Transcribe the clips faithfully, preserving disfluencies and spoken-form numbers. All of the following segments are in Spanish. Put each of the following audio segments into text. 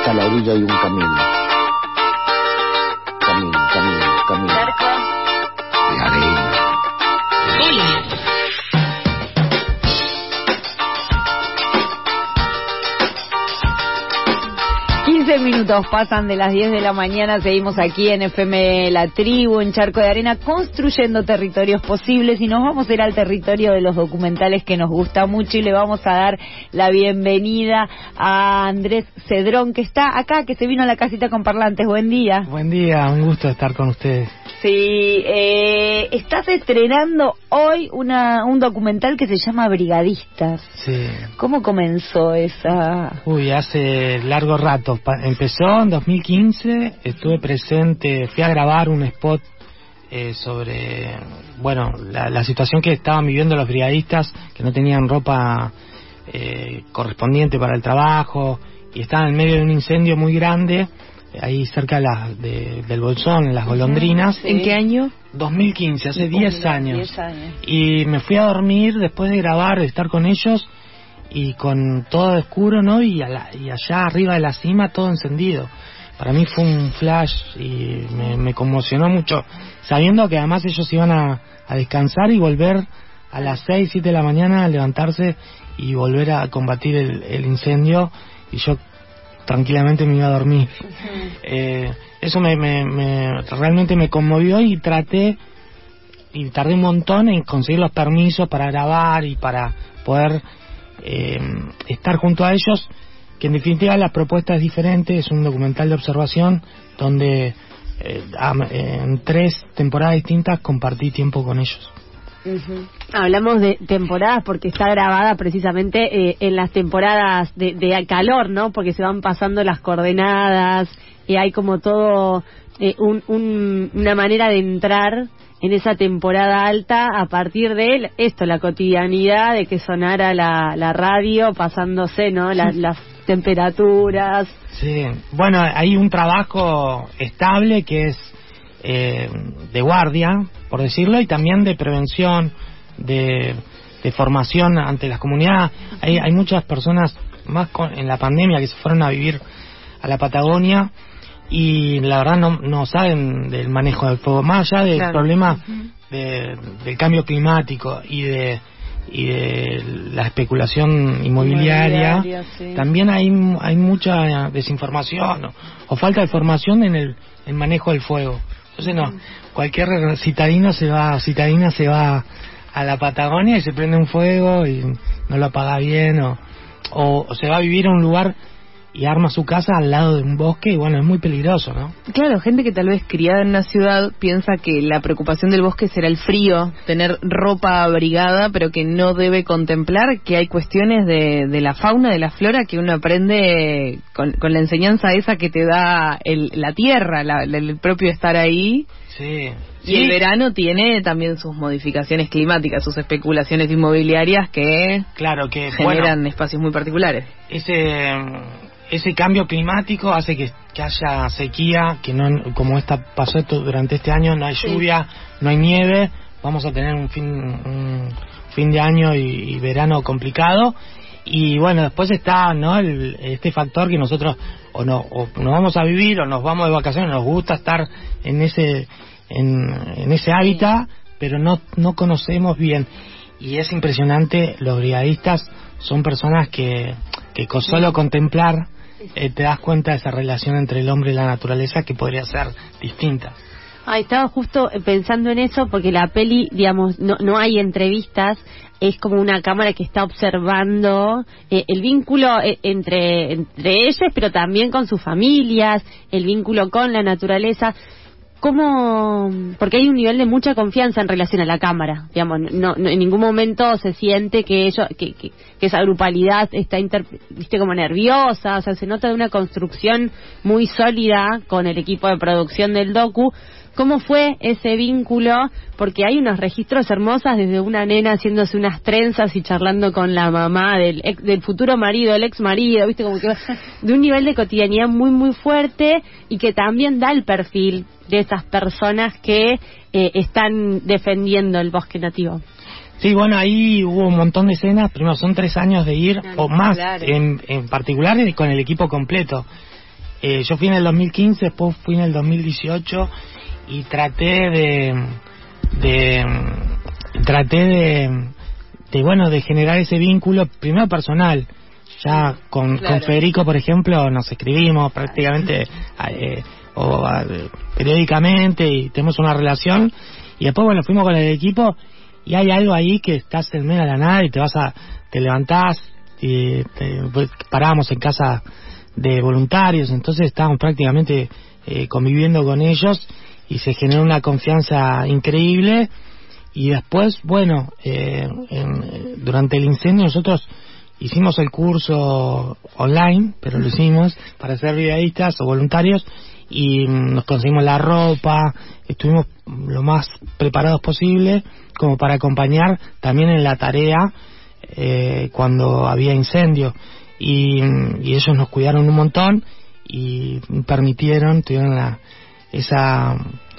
a la orilla hay un camino. Camino, camino, camino. Charco. De arena. Hola. quince minutos pasan de las diez de la mañana, seguimos aquí en F M La Tribu, en Charco de Arena, construyendo territorios posibles, y nos vamos a ir al territorio de los documentales que nos gusta mucho, y le vamos a dar la bienvenida a Andrés Cedrón, que está acá, que se vino a la casita con parlantes. Buen día. Buen día, un gusto estar con ustedes. Sí, eh, estás estrenando hoy una un documental que se llama Brigadistas. Sí. ¿Cómo comenzó esa...? Uy, hace largo rato. Pa- empezó en dos mil quince, estuve presente, fui a grabar un spot eh, sobre, bueno, la, la situación que estaban viviendo los brigadistas, que no tenían ropa eh, correspondiente para el trabajo, y estaban en medio de un incendio muy grande, ahí cerca de la, de, del Bolsón, en las Golondrinas. Sí. ¿En qué año? dos mil quince, hace diez años. diez años. Y me fui a dormir después de grabar, de estar con ellos, y con todo oscuro, ¿no? Y, a la, y allá arriba de la cima todo encendido. Para mí fue un flash y me, me conmocionó mucho, sabiendo que además ellos iban a, a descansar y volver a las seis, siete de la mañana, a levantarse y volver a combatir el, el incendio, y yo tranquilamente me iba a dormir. Uh-huh. Eh, eso me, me, me realmente me conmovió, y traté y tardé un montón en conseguir los permisos para grabar y para poder eh, estar junto a ellos, que en definitiva la propuesta es diferente. Es un documental de observación donde eh, en tres temporadas distintas compartí tiempo con ellos. Uh-huh. Hablamos de temporadas porque está grabada precisamente eh, en las temporadas de, de calor, ¿no? Porque se van pasando las coordenadas y hay como todo eh, un, un, una manera de entrar en esa temporada alta a partir de esto, la cotidianidad de que sonara la, la radio pasándose, ¿no? La, las temperaturas. Sí, bueno, hay un trabajo estable que es eh, de guardia, por decirlo, y también de prevención, de, de formación ante las comunidades. Hay, hay muchas personas, más con, en la pandemia, que se fueron a vivir a la Patagonia, y la verdad no, no saben del manejo del fuego, más allá del claro. problema uh-huh. de, del cambio climático y de y de la especulación inmobiliaria, inmobiliaria sí. También hay hay mucha desinformación o, o falta de formación en el, el manejo del fuego. Entonces no, cualquier citadino se va, citadina se va a la Patagonia y se prende un fuego y no lo apaga bien, o, o, o se va a vivir a un lugar y arma su casa al lado de un bosque, y bueno, es muy peligroso, ¿no? Claro, gente que tal vez criada en una ciudad piensa que la preocupación del bosque será el frío, tener ropa abrigada, pero que no debe contemplar que hay cuestiones de, de la fauna, de la flora, que uno aprende con, con la enseñanza esa que te da el, la tierra, la, el propio estar ahí. Sí. Y sí. El verano tiene también sus modificaciones climáticas, sus especulaciones inmobiliarias que, claro, que generan bueno, espacios muy particulares. Ese ese cambio climático hace que, que haya sequía, que no, como esta pasó esto durante este año, no hay lluvia, sí. no hay nieve, vamos a tener un fin un fin de año y, y verano complicado. Y bueno, después está, ¿no?, el, este factor que nosotros o no o nos vamos a vivir o nos vamos de vacaciones, nos gusta estar en ese en, en ese hábitat, pero no no conocemos bien. Y es impresionante, los brigadistas son personas que que con solo contemplar eh, te das cuenta de esa relación entre el hombre y la naturaleza, que podría ser distinta. Ah, estaba justo pensando en eso, porque la peli, digamos, no, no hay entrevistas, es como una cámara que está observando eh, el vínculo eh, entre, entre ellos, pero también con sus familias, el vínculo con la naturaleza. ¿Cómo? Porque hay un nivel de mucha confianza en relación a la cámara, digamos, no, no en ningún momento se siente que ellos, que, que, que esa grupalidad está, inter, viste, como nerviosa, o sea, se nota de una construcción muy sólida con el equipo de producción del docu. ¿Cómo fue ese vínculo? Porque hay unos registros hermosos desde una nena haciéndose unas trenzas y charlando con la mamá del ex, del futuro marido, el ex marido, viste, como que de un nivel de cotidianidad muy muy fuerte, y que también da el perfil de esas personas que eh, están defendiendo el bosque nativo. Sí, bueno, ahí hubo un montón de escenas. Primero, son tres años de ir, claro, o más, claro. en, en particular con el equipo completo. Eh, yo fui en el dos mil quince, después fui en el dos mil dieciocho y traté de, de traté de, de bueno, de generar ese vínculo primero personal. Ya con, claro. con Federico, por ejemplo, nos escribimos prácticamente eh, o, eh, periódicamente y tenemos una relación. Y después, bueno, fuimos con el equipo y hay algo ahí que estás en medio de la nada y te vas a, te levantás y te, pues, parábamos en casa de voluntarios, entonces estábamos prácticamente eh, conviviendo con ellos y se generó una confianza increíble. Y después, bueno, eh, en, durante el incendio nosotros hicimos el curso online, pero lo hicimos para ser brigadistas o voluntarios y nos conseguimos la ropa, estuvimos lo más preparados posible como para acompañar también en la tarea eh, cuando había incendio y, y ellos nos cuidaron un montón y permitieron, tuvieron la, esa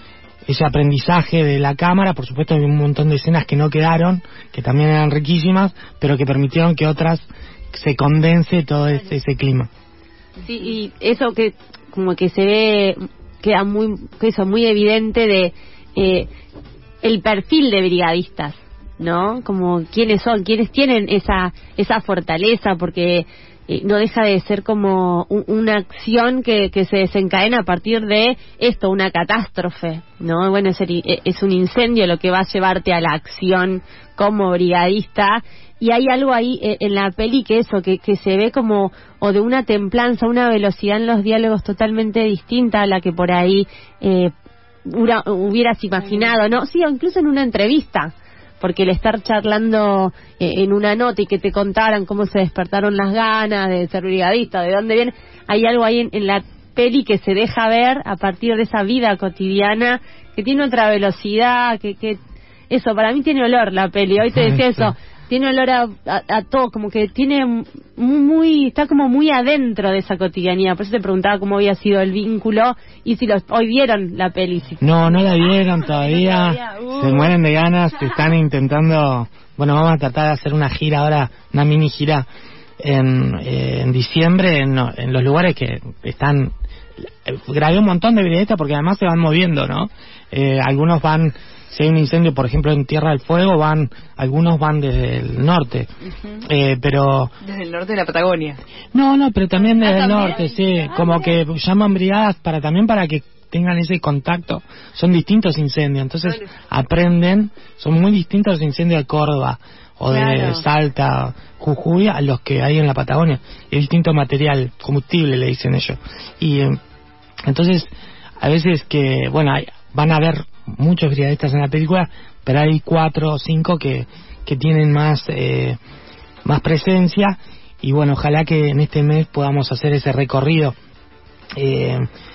ese aprendizaje de la cámara. Por supuesto hay un montón de escenas que no quedaron, que también eran riquísimas, pero que permitieron que otras se condense todo ese, ese clima. Sí, y eso que como que se ve, queda muy, eso, muy evidente de eh, el perfil de brigadistas, ¿no? Como quiénes son, quiénes tienen esa esa fortaleza, porque eh, no deja de ser como un, una acción que, que se desencadena a partir de esto, una catástrofe, ¿no? Bueno, es, el, es un incendio lo que va a llevarte a la acción como brigadista. Y hay algo ahí eh, en la peli que eso, que, que se ve como, o de una templanza, una velocidad en los diálogos totalmente distinta a la que por ahí eh, hura, hubieras imaginado, ¿no? Sí, o incluso en una entrevista, porque el estar charlando eh, en una nota y que te contaran cómo se despertaron las ganas de ser brigadista, de dónde viene, hay algo ahí en, en la peli que se deja ver a partir de esa vida cotidiana, que tiene otra velocidad, que, que eso, para mí tiene olor la peli, hoy te decía eso, tiene olor a, a, a todo, como que tiene muy, muy, está como muy adentro de esa cotidianidad. Por eso te preguntaba cómo había sido el vínculo y si los, hoy vieron la peli. No, no la vieron todavía, todavía. Uh. Se mueren de ganas, están intentando, bueno, vamos a tratar de hacer una gira ahora, una mini gira en, eh, en diciembre en, en los lugares que están, eh, grabé un montón de brigadistas porque además se van moviendo, ¿no? Eh, algunos van, si hay un incendio, por ejemplo, en Tierra del Fuego, van, algunos van desde el norte, uh-huh. eh, pero... Desde el norte de la Patagonia. No, no, pero también desde ah, el ¿también? norte, sí, ah, como que llaman brigadas para también para que tengan ese contacto. Son distintos incendios, entonces bueno. aprenden, son muy distintos los incendios de Córdoba o claro. de Salta, Jujuy, a los que hay en la Patagonia. Es distinto material, combustible, le dicen ellos. Y eh, entonces, a veces que, bueno, hay, van a ver muchos brigadistas en la película, pero hay cuatro o cinco que, que tienen más eh, más presencia y bueno, ojalá que en este mes podamos hacer ese recorrido. Eh,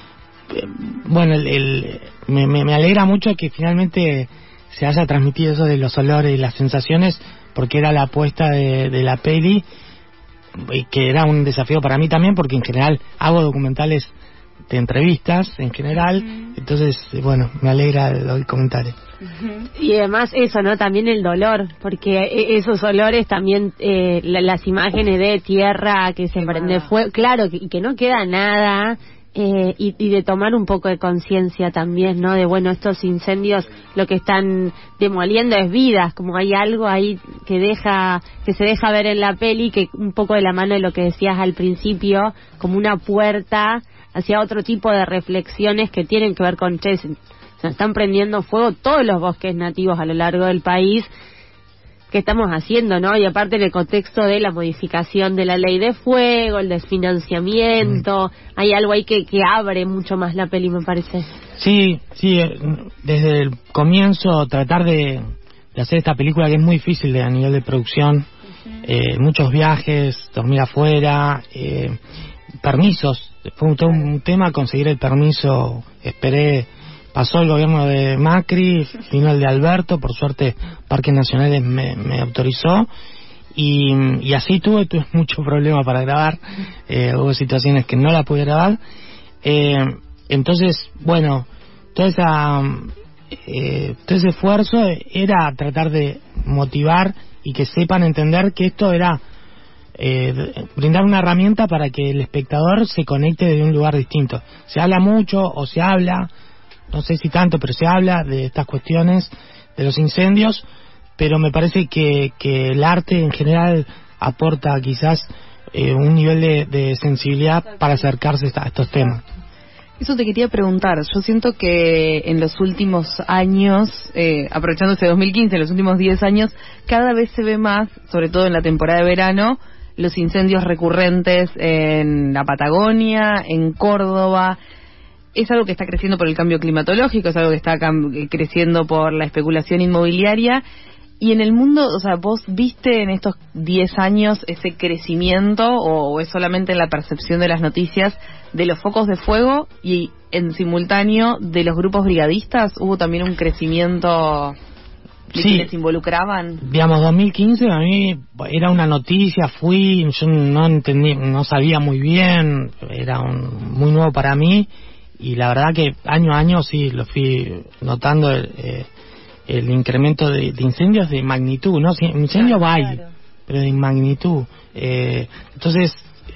bueno, el, el, me, me, me alegra mucho que finalmente se haya transmitido eso de los olores y las sensaciones, porque era la apuesta de, de la peli y que era un desafío para mí también, porque en general hago documentales de entrevistas en general, uh-huh. entonces bueno, me alegra el, el comentario. Uh-huh. Y además eso, ¿no? También el dolor, porque esos olores también, eh, la, las imágenes de tierra que se prende fuego, claro, que, y que no queda nada, eh, y, y de tomar un poco de conciencia también, ¿no? De bueno, estos incendios lo que están demoliendo es vidas, como hay algo ahí que deja, que se deja ver en la peli, que un poco de la mano de lo que decías al principio, como una puerta hacia otro tipo de reflexiones que tienen que ver con, che, se están prendiendo fuego todos los bosques nativos a lo largo del país. ¿Qué estamos haciendo, no? Y aparte en el contexto de la modificación de la ley de fuego, el desfinanciamiento, mm. hay algo ahí que, que abre mucho más la peli, me parece. Sí, sí, desde el comienzo tratar de, de hacer esta película que es muy difícil de, a nivel de producción, uh-huh. eh, muchos viajes, dormir afuera, eh, permisos, fue un, un tema conseguir el permiso, esperé, pasó el gobierno de Macri, vino el de Alberto, por suerte Parques Nacionales me, me autorizó y, y así tuve, tuve mucho problema para grabar, eh, hubo situaciones que no la pude grabar, eh, entonces bueno, toda esa, eh, todo ese esfuerzo era tratar de motivar y que sepan entender que esto era eh, brindar una herramienta para que el espectador se conecte de un lugar distinto. Se habla mucho, o se habla, no sé si tanto, pero se habla de estas cuestiones de los incendios, pero me parece que, que el arte en general aporta quizás eh, un nivel de, de sensibilidad para acercarse a estos temas. Eso te quería preguntar. Yo siento que en los últimos años, eh, aprovechando este dos mil quince, en los últimos diez años, cada vez se ve más, sobre todo en la temporada de verano, los incendios recurrentes en la Patagonia, en Córdoba. Es algo que está creciendo por el cambio climatológico, es algo que está cam- creciendo por la especulación inmobiliaria. Y en el mundo, o sea, ¿vos viste en estos diez años ese crecimiento o, o es solamente en la percepción de las noticias de los focos de fuego y en simultáneo de los grupos brigadistas? ¿Hubo también un crecimiento de sí, quienes se involucraban? Digamos, dos mil quince a mí era una noticia, fui, yo no entendí, no sabía muy bien, era un, muy nuevo para mí, y la verdad que año a año sí lo fui notando, eh, el incremento de, de incendios de magnitud, ¿no? Incendios Claro, hay, claro. pero de magnitud. Eh, entonces,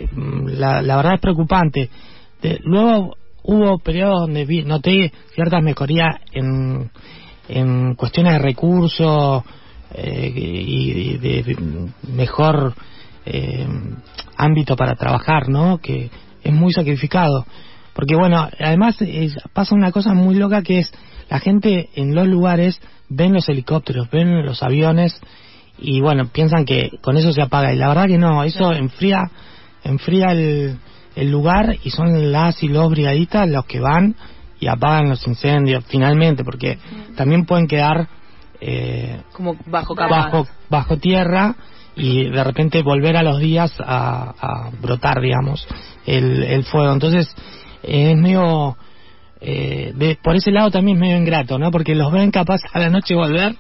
la, la verdad es preocupante. De, luego hubo periodos donde vi, noté ciertas mejorías en, en cuestiones de recursos eh, y de, de mejor eh, ámbito para trabajar, ¿no? Que es muy sacrificado. Porque bueno, además es, pasa una cosa muy loca que es la gente en los lugares ven los helicópteros, ven los aviones y bueno, piensan que con eso se apaga, y la verdad que no, eso enfría enfría el, el lugar, y son las y los brigadistas los que van y apagan los incendios finalmente, porque también pueden quedar eh, Como bajo capas. bajo bajo tierra y de repente volver a los días a, a brotar, digamos, el, el fuego. Entonces es medio Eh, de, por ese lado también es medio ingrato, ¿no? Porque los ven capaz a la noche volver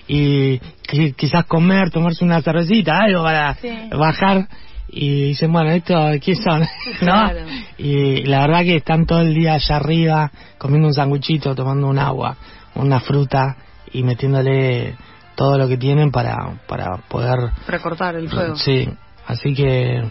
y qu- quizás comer, tomarse una cervecita, algo para Sí. bajar, y dicen, bueno, ¿esto qué son? ¿No? Claro. Y la verdad que están todo el día allá arriba comiendo un sanguchito, tomando un agua, una fruta y metiéndole todo lo que tienen para, para poder Recortar el fuego. Sí, así que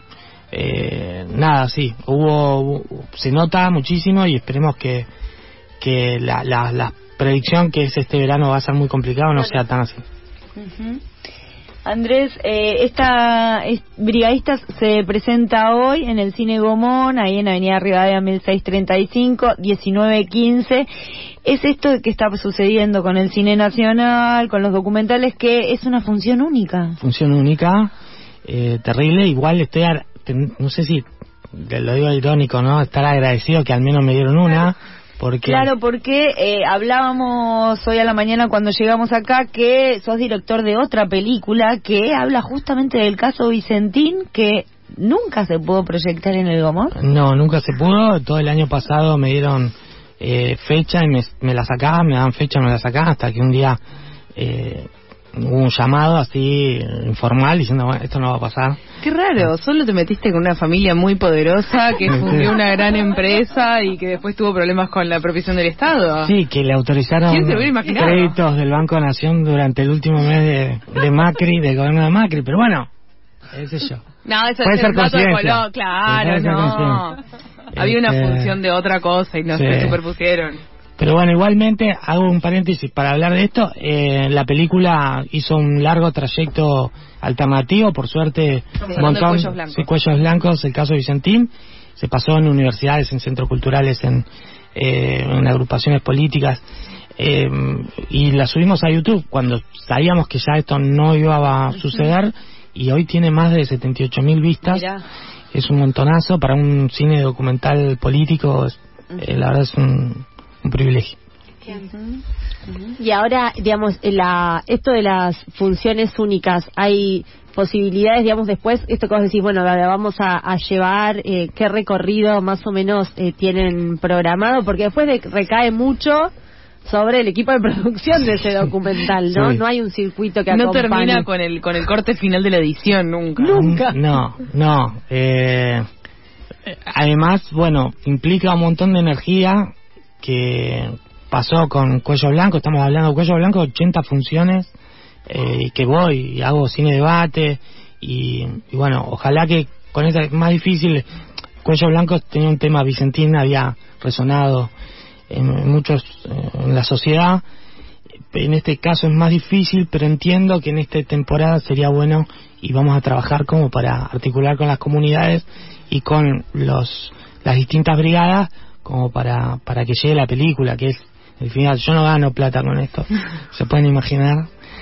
eh, nada, sí, hubo, se nota muchísimo, y esperemos que que la, la, la predicción que es este verano va a ser muy complicado no sea tan así. Uh-huh. Andrés, eh, esta es, Brigadistas se presenta hoy en el Cine Gomón, ahí en Avenida Rivadavia mil seiscientos treinta y cinco, diecinueve quince. Es esto que está sucediendo con el cine nacional, con los documentales, que es una función única. Función única, eh, terrible. Igual estoy, ar- ten- no sé si lo digo irónico, ¿no? Estar agradecido que al menos me dieron una. Porque... Claro, porque eh, hablábamos hoy a la mañana cuando llegamos acá que sos director de otra película que habla justamente del caso Vicentín, que nunca se pudo proyectar en el Gomón. No, nunca se pudo. Todo el año pasado me dieron eh, fecha y me, me la sacaban, me daban fecha y me la sacaban, hasta que un día eh, hubo un llamado así informal diciendo, bueno, esto no va a pasar. Qué raro, solo te metiste con una familia muy poderosa que fundió una gran empresa y que después tuvo problemas con la provisión del Estado. Sí, que le autorizaron ¿Quién se hubiera imaginado? créditos del Banco Nación durante el último mes de, de Macri, del gobierno de Macri, pero bueno, ese yo. No, eso Puede es ser el dato de coincidencia. color, claro, Puede ser no. coincidencia. Había una Este, función de otra cosa y no sí. se superpusieron. Pero bueno, igualmente hago un paréntesis para hablar de esto. Eh, la película hizo un largo trayecto alternativo, por suerte, Estamos un hablando de montón Cuellos Blancos. sí, Cuellos Blancos, el caso de Vicentín. Se pasó en universidades, en centros culturales, en, eh, en agrupaciones políticas, eh, y la subimos a YouTube cuando sabíamos que ya esto no iba a suceder, y hoy tiene más de setenta y ocho mil vistas. Mirá. Es un montonazo para un cine documental político. Es, eh, la verdad es un, un privilegio. Y ahora, digamos, la, esto de las funciones únicas, hay posibilidades, digamos, después, esto que vos decís, bueno, la vamos a, a llevar, eh, ¿qué recorrido más o menos eh, tienen programado? Porque después de, recae mucho sobre el equipo de producción de ese documental, ¿no? Sí. No hay un circuito que No acompañe. termina con el con el corte final de la edición, nunca. Nunca. No, no. Eh, además, bueno, implica un montón de energía que pasó con Cuello Blanco. Estamos hablando de Cuello Blanco, ochenta funciones, eh, y que voy y hago cine debate y, y bueno, ojalá que con esta es más difícil. Cuello Blanco tenía un tema, Vicentín había resonado en, en muchos eh, en la sociedad. En este caso es más difícil, pero entiendo que en esta temporada sería bueno y vamos a trabajar como para articular con las comunidades y con los las distintas brigadas como para para que llegue la película, que es el final. Yo no gano plata con esto, se pueden imaginar,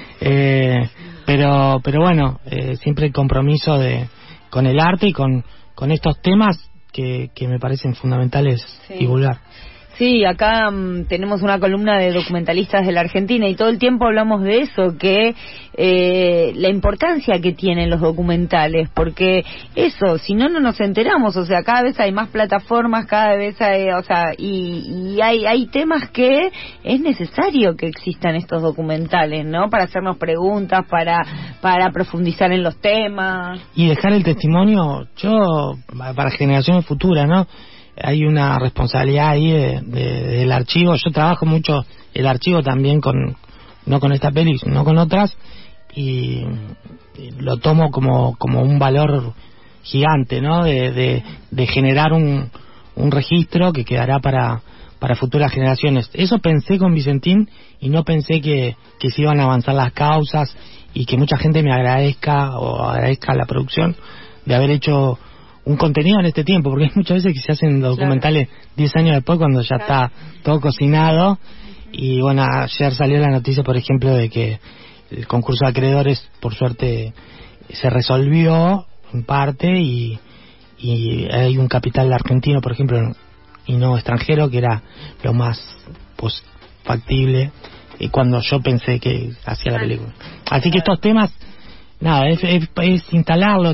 eh, pero pero bueno, eh, siempre el compromiso de con el arte y con con estos temas que, que me parecen fundamentales sí. divulgar. Sí, acá um, tenemos una columna de documentalistas de la Argentina y todo el tiempo hablamos de eso, que eh, la importancia que tienen los documentales, porque eso, si no, no nos enteramos, o sea, cada vez hay más plataformas, cada vez hay, o sea, y, y hay, hay temas que es necesario que existan estos documentales, ¿no? Para hacernos preguntas, para, para profundizar en los temas. Y dejar el testimonio, yo, para generaciones futuras, ¿no? Hay una responsabilidad ahí de, de, del archivo. Yo trabajo mucho el archivo también con, no con esta peli, sino con otras, y, y lo tomo como, como un valor gigante, ¿no? De, de, de generar un, un registro que quedará para, para futuras generaciones. Eso pensé con Vicentín y no pensé que, que se iban a avanzar las causas y que mucha gente me agradezca o agradezca la producción de haber hecho un contenido en este tiempo, porque hay muchas veces que se hacen documentales diez claro. años después cuando ya claro. está todo cocinado. Y bueno, ayer salió la noticia, por ejemplo, de que el concurso de acreedores, por suerte, se resolvió en parte y, y hay un capital argentino, por ejemplo, y no extranjero, que era lo más pues, factible y cuando yo pensé que hacía la película. Así que estos temas, nada, es, es, es instalarlo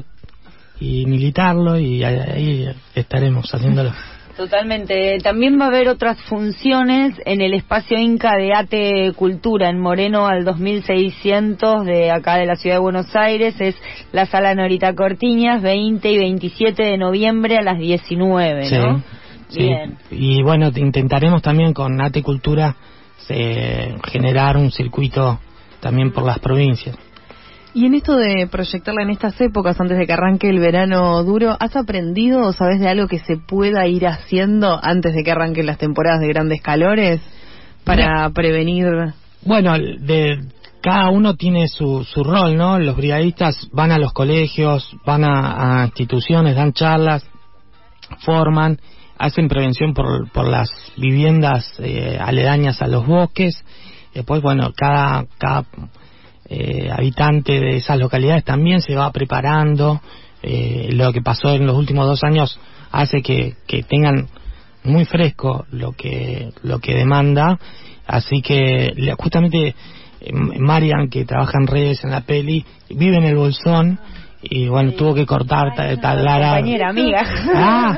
y militarlo y ahí estaremos haciéndolo. Totalmente. También va a haber otras funciones en el espacio Inca de Ate Cultura en Moreno al dos mil seiscientos de acá de la ciudad de Buenos Aires. Es la sala Norita Cortiñas, veinte y veintisiete de noviembre a las diecinueve, ¿no? Sí, bien. Sí. Y bueno, intentaremos también con Ate Cultura eh, generar un circuito también por las provincias. Y en esto de proyectarla en estas épocas, antes de que arranque el verano duro, ¿has aprendido o sabes de algo que se pueda ir haciendo antes de que arranquen las temporadas de grandes calores para no. prevenir? Bueno, de cada uno tiene su, su rol, ¿no? Los brigadistas van a los colegios, van a, a instituciones, dan charlas, forman, hacen prevención por, por las viviendas eh, aledañas a los bosques. Después, bueno, cada... cada Eh, habitante de esas localidades también se va preparando. Eh, lo que pasó en los últimos dos años hace que, que tengan muy fresco lo que lo que demanda. Así que justamente eh, Marian, que trabaja en redes en la peli, vive en el Bolsón y bueno, sí. tuvo que cortar tal tal lara. Compañera, amiga. Ah,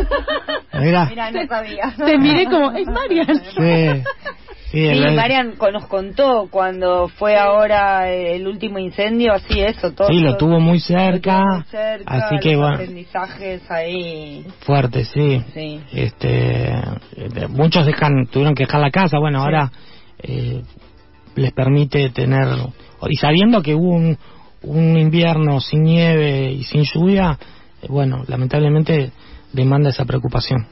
mira. Mira, no sabía. Te miré como, es Marian. Sí. Sí, sí el... Marian nos contó cuando fue sí. ahora el último incendio, así eso, todo. Sí, lo tuvo muy cerca, tuvo muy cerca así que los bueno. aprendizajes ahí. Fuerte, sí. sí. Este, muchos dejan, tuvieron que dejar la casa, bueno, sí. ahora eh, les permite tener, y sabiendo que hubo un, un invierno sin nieve y sin lluvia, eh, bueno, lamentablemente demanda esa preocupación.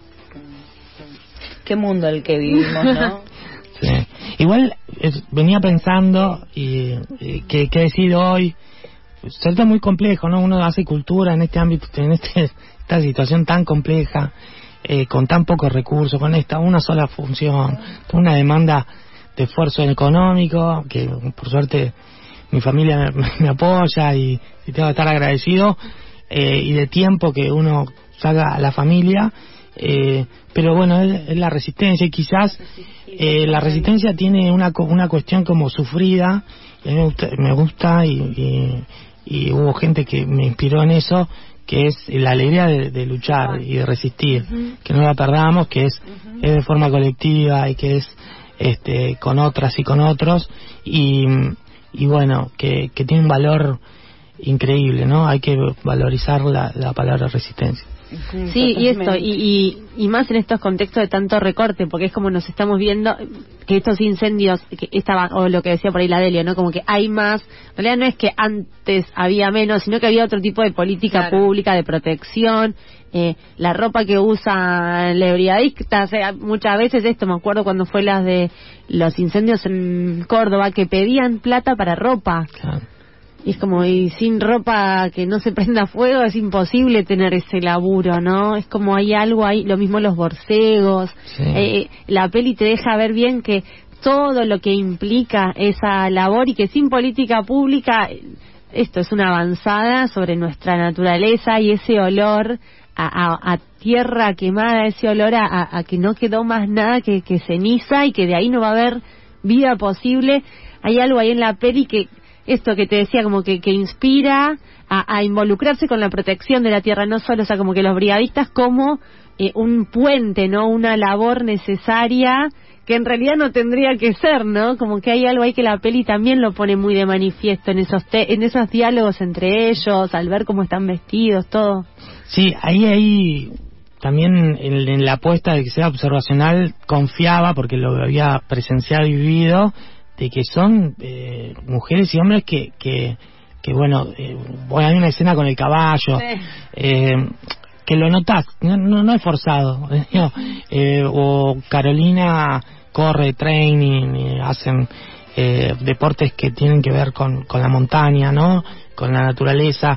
Qué mundo el que vivimos, ¿no? Sí. Igual es, venía pensando y, y que, que decir hoy, se trata muy complejo, ¿no? Uno hace cultura en este ámbito, en este, esta situación tan compleja, eh, con tan pocos recursos, con esta una sola función, con una demanda de esfuerzo económico, que por suerte mi familia me, me apoya y, y tengo que estar agradecido, eh, y de tiempo que uno saca a la familia. Eh, pero bueno, es, es la resistencia y quizás eh, la resistencia tiene una una cuestión como sufrida y a mí me gusta, me gusta y, y, y hubo gente que me inspiró en eso, que es la alegría de, de luchar y de resistir, uh-huh. que no la perdamos, que es, uh-huh. es de forma colectiva y que es este con otras y con otros y, y bueno, que, que tiene un valor increíble, ¿no? Hay que valorizar la, la palabra resistencia. Sí, y esto, y, y, y más en estos contextos de tanto recorte, porque es como nos estamos viendo que estos incendios, que estaba, o lo que decía por ahí la Delia, ¿no? Como que hay más, en realidad no es que antes había menos, sino que había otro tipo de política claro. pública, de protección, eh, la ropa que usan los brigadistas, eh, muchas veces esto, me acuerdo cuando fue las de los incendios en Córdoba, que pedían plata para ropa. Claro. Y es como, y sin ropa que no se prenda fuego es imposible tener ese laburo, ¿no? Es como hay algo ahí, lo mismo los borcegos. Sí. Eh, la peli te deja ver bien que todo lo que implica esa labor y que sin política pública, esto es una avanzada sobre nuestra naturaleza y ese olor a, a, a tierra quemada, ese olor a, a, a que no quedó más nada que, que ceniza y que de ahí no va a haber vida posible. Hay algo ahí en la peli que esto que te decía, como que, que inspira a, a involucrarse con la protección de la tierra, no solo, o sea, como que los brigadistas como eh, un puente, ¿no? Una labor necesaria que en realidad no tendría que ser, ¿no? Como que hay algo ahí que la peli también lo pone muy de manifiesto en esos te en esos diálogos entre ellos, al ver cómo están vestidos, todo. Sí, ahí ahí también en, en la apuesta de que sea observacional confiaba, porque lo había presenciado y vivido, de que son eh, mujeres y hombres que, que, que bueno, eh, bueno, hay una escena con el caballo, sí. eh, que lo notas, no, no, no es forzado, ¿no? eh, o Carolina corre training, eh, hacen eh, deportes que tienen que ver con, con la montaña, ¿no? Con la naturaleza,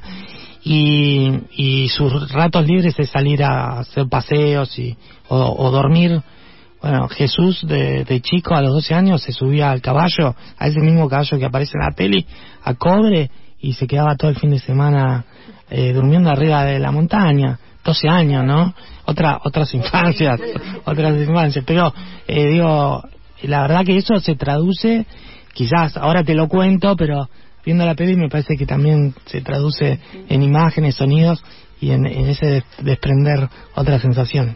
y, y sus ratos libres es salir a hacer paseos y o, o dormir. Bueno, Jesús de, de chico a los doce años se subía al caballo, a ese mismo caballo que aparece en la peli, a Cobre, y se quedaba todo el fin de semana eh, durmiendo arriba de la montaña. doce años, ¿no? Otra, otras infancias, otras infancias. Pero, eh, digo, la verdad que eso se traduce, quizás ahora te lo cuento, pero viendo la peli me parece que también se traduce en imágenes, sonidos y en, en ese desprender otra sensación.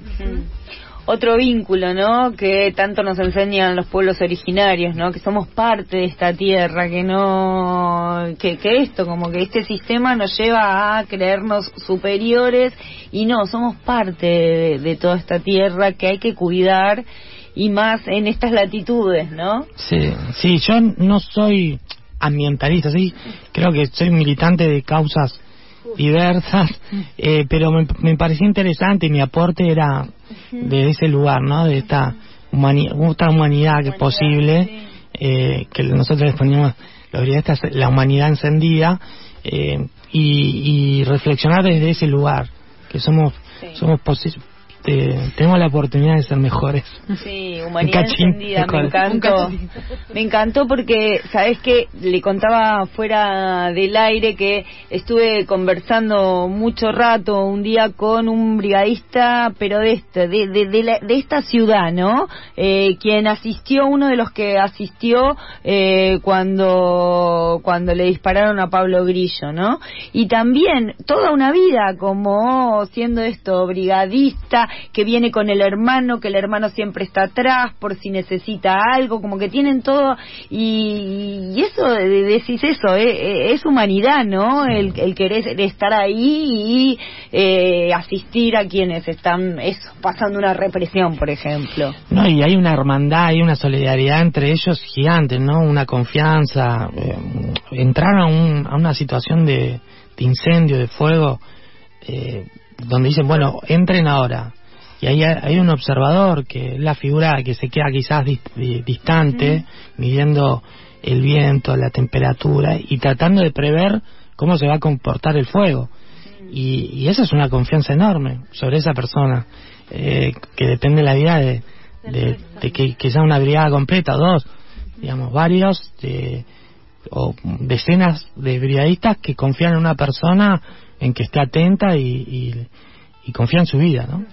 Otro vínculo, ¿no? Que tanto nos enseñan los pueblos originarios, ¿no? Que somos parte de esta tierra, que no, que, que esto, como que este sistema nos lleva a creernos superiores y no, somos parte de, de toda esta tierra que hay que cuidar, y más en estas latitudes, ¿no? Sí, sí, yo no soy ambientalista, sí, creo que soy militante de causas diversas, eh, pero me, me parecía interesante y mi aporte era de ese lugar, ¿no? De esta humanidad, esta humanidad que es posible, eh, que nosotros les ponemos esta, la humanidad encendida, eh, y, y reflexionar desde ese lugar, que somos sí. somos posi- eh, tenemos la oportunidad de ser mejores. Sí, humanidad encendida, me encantó. Me encantó porque, ¿sabes qué? Le contaba fuera del aire que estuve conversando mucho rato un día con un brigadista, pero de este, de, de, de, la, de esta ciudad, ¿no? Eh, quien asistió, uno de los que asistió eh, cuando, cuando le dispararon a Pablo Grillo, ¿no? Y también toda una vida como siendo esto, brigadista, que viene con el hermano, que el hermano siempre está atrás por si necesita algo, como que tienen todo, y, y eso, decís eso, eh, es humanidad, ¿no? El, el querer estar ahí y eh, asistir a quienes están eso, pasando una represión, por ejemplo. No, y hay una hermandad, hay una solidaridad entre ellos gigante, ¿no? Una confianza, eh, entrar a, un, a una situación de, de incendio, de fuego, eh, donde dicen, bueno, entren ahora. Y ahí hay un observador, que es la figura que se queda quizás dist- distante, mm. midiendo el viento, la temperatura, y tratando de prever cómo se va a comportar el fuego. Mm. Y, y esa es una confianza enorme sobre esa persona, eh, que depende de la vida de, de, de que, que sea una brigada completa, dos, digamos, varios, de, o decenas de brigadistas que confían en una persona, en que esté atenta y, y, y confía en su vida, ¿no?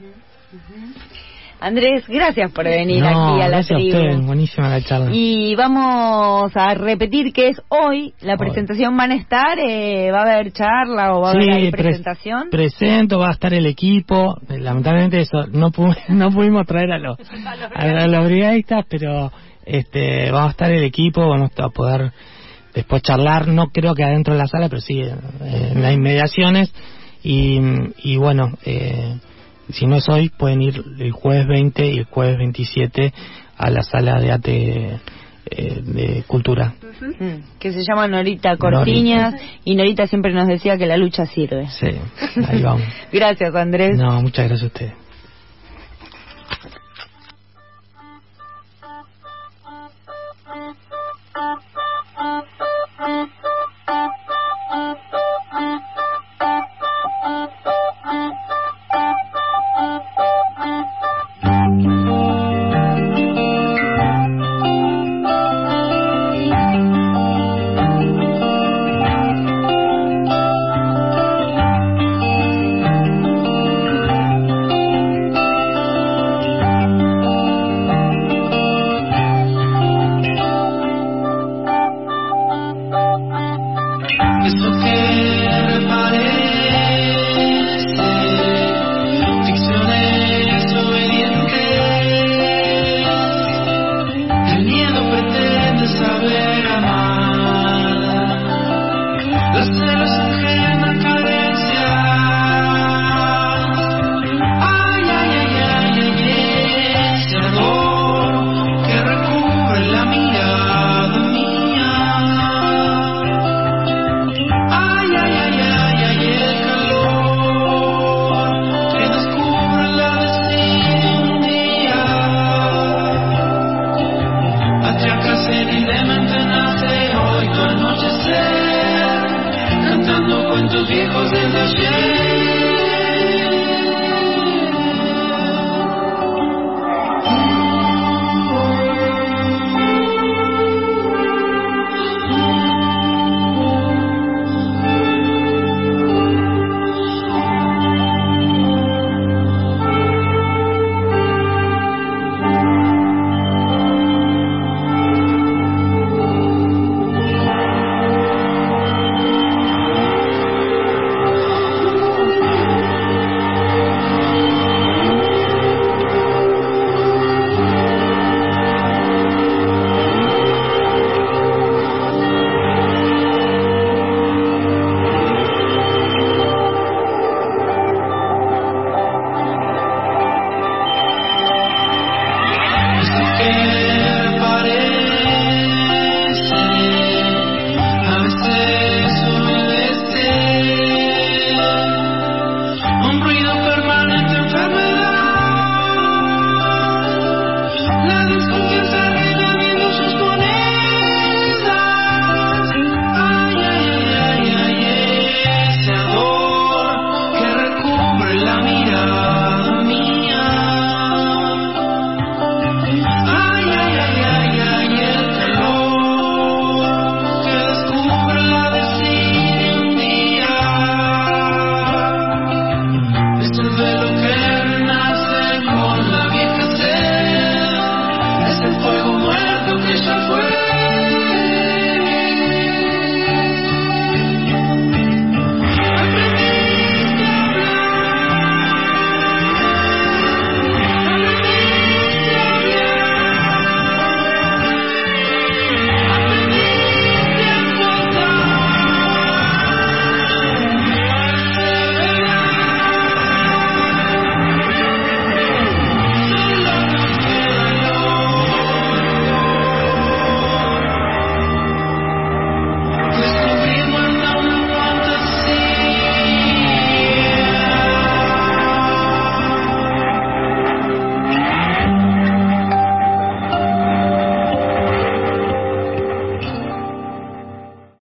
Andrés, gracias por venir no, aquí a la tribu. tribu. A usted, buenísima la charla. Y vamos a repetir que es hoy, la presentación. Van a estar, eh, va a haber charla o va a haber sí, ahí pre- presentación. Presento, va a estar el equipo. Lamentablemente eso no, pu- no pudimos traer a los a, a los brigadistas, pero este va a estar el equipo, vamos a poder después charlar, no creo que adentro de la sala, pero sí eh, en las inmediaciones. Y, y bueno, eh, si no es hoy, pueden ir el jueves veinte y el jueves veintisiete a la sala de arte eh, de cultura. Mm, que se llama Norita Cortiñas, Norita. Y Norita siempre nos decía que la lucha sirve. Sí, ahí vamos. Gracias, Andrés. No, muchas gracias a ustedes.